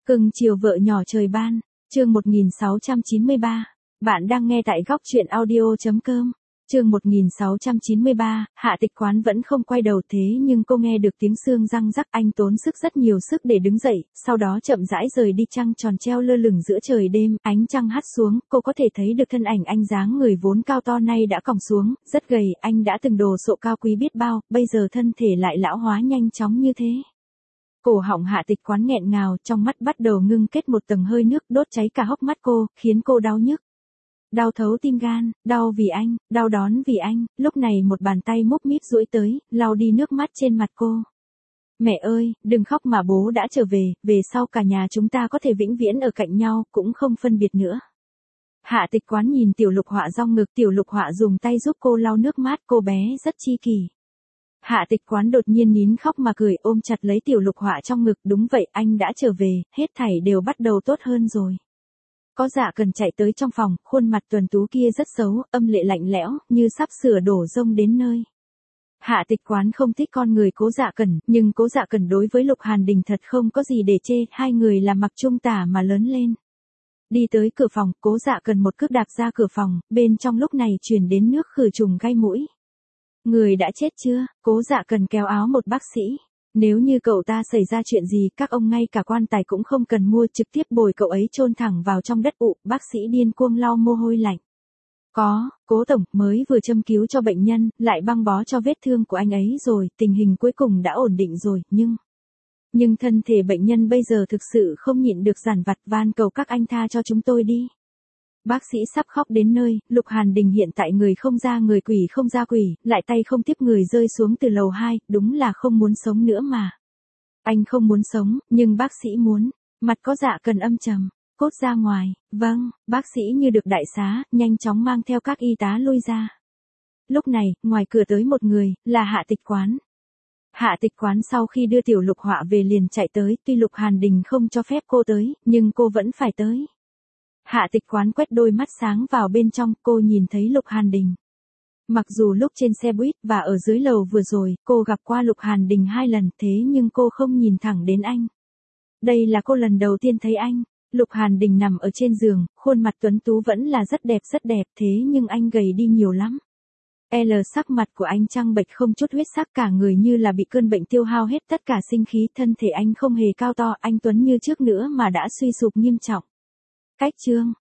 Cưng chiều vợ nhỏ trời ban, chương 1693. Bạn đang nghe tại góc truyện audio.com. Chương 1693, Hạ Tịch Quán vẫn không quay đầu thế nhưng cô nghe được tiếng xương răng rắc, anh tốn sức rất nhiều sức để đứng dậy, sau đó chậm rãi rời đi. Trăng tròn treo lơ lửng giữa trời đêm, ánh trăng hắt xuống, cô có thể thấy được thân ảnh anh dáng người vốn cao to nay đã còng xuống, rất gầy, anh đã từng đồ sộ cao quý biết bao, bây giờ thân thể lại lão hóa nhanh chóng như thế. Cổ họng Hạ Tịch Quán nghẹn ngào, trong mắt bắt đầu ngưng kết một tầng hơi nước đốt cháy cả hốc mắt cô, khiến cô đau nhức. Đau thấu tim gan, đau vì anh, đau đớn vì anh. Lúc này một bàn tay múc míp duỗi tới, lau đi nước mắt trên mặt cô. Mẹ ơi, đừng khóc mà bố đã trở về sau cả nhà chúng ta có thể vĩnh viễn ở cạnh nhau, cũng không phân biệt nữa. Hạ Tịch Quán nhìn Tiểu Lục Họa rong ngực, Tiểu Lục Họa dùng tay giúp cô lau nước mắt, cô bé rất chi kỷ. Hạ Tịch Quán đột nhiên nín khóc mà cười, ôm chặt lấy Tiểu Lục Họa trong ngực. Đúng vậy, anh đã trở về, hết thảy đều bắt đầu tốt hơn rồi. Có Dạ Cần chạy tới trong phòng, khuôn mặt tuấn tú kia rất xấu, âm lệ lạnh lẽo, như sắp sửa đổ rông đến nơi. Hạ Tịch Quán không thích con người Cố Dạ Cần, nhưng Cố Dạ Cần đối với Lục Hàn Đình thật không có gì để chê, hai người là mặc chung tả mà lớn lên. Đi tới cửa phòng, Cố Dạ Cần một cước đạp ra cửa phòng, bên trong lúc này truyền đến nước khử trùng gai mũi. Người đã chết chưa? Cố Dạ Cần kéo áo một bác sĩ. Nếu như cậu ta xảy ra chuyện gì, các ông ngay cả quan tài cũng không cần mua, trực tiếp bồi cậu ấy chôn thẳng vào trong đất ụ. Bác sĩ điên cuồng lau mồ hôi lạnh. Có, Cố tổng mới vừa châm cứu cho bệnh nhân, lại băng bó cho vết thương của anh ấy rồi, tình hình cuối cùng đã ổn định rồi, nhưng thân thể bệnh nhân bây giờ thực sự không nhịn được giản vặt, van cầu các anh tha cho chúng tôi đi. Bác sĩ sắp khóc đến nơi, Lục Hàn Đình hiện tại người không ra người, quỷ không ra quỷ, lại tay không tiếp người rơi xuống từ lầu 2, đúng là không muốn sống nữa mà. Anh không muốn sống, nhưng bác sĩ muốn. Mặt có Dạ Cần âm trầm. Cốt ra ngoài. Vâng, bác sĩ như được đại xá, nhanh chóng mang theo các y tá lui ra. Lúc này, ngoài cửa tới một người, là Hạ Tịch Quán. Hạ Tịch Quán sau khi đưa Tiểu Lục Họa về liền chạy tới, tuy Lục Hàn Đình không cho phép cô tới, nhưng cô vẫn phải tới. Hạ Tịch Quán quét đôi mắt sáng vào bên trong, cô nhìn thấy Lục Hàn Đình. Mặc dù lúc trên xe buýt và ở dưới lầu vừa rồi, cô gặp qua Lục Hàn Đình 2 lần, thế nhưng cô không nhìn thẳng đến anh. Đây là cô lần đầu tiên thấy anh. Lục Hàn Đình nằm ở trên giường, khuôn mặt tuấn tú vẫn là rất đẹp, thế nhưng anh gầy đi nhiều lắm. Sắc mặt của anh trắng bệch không chút huyết sắc, cả người như là bị cơn bệnh tiêu hao hết tất cả sinh khí, thân thể anh không hề cao to, anh tuấn như trước nữa mà đã suy sụp nghiêm trọng. Cách chương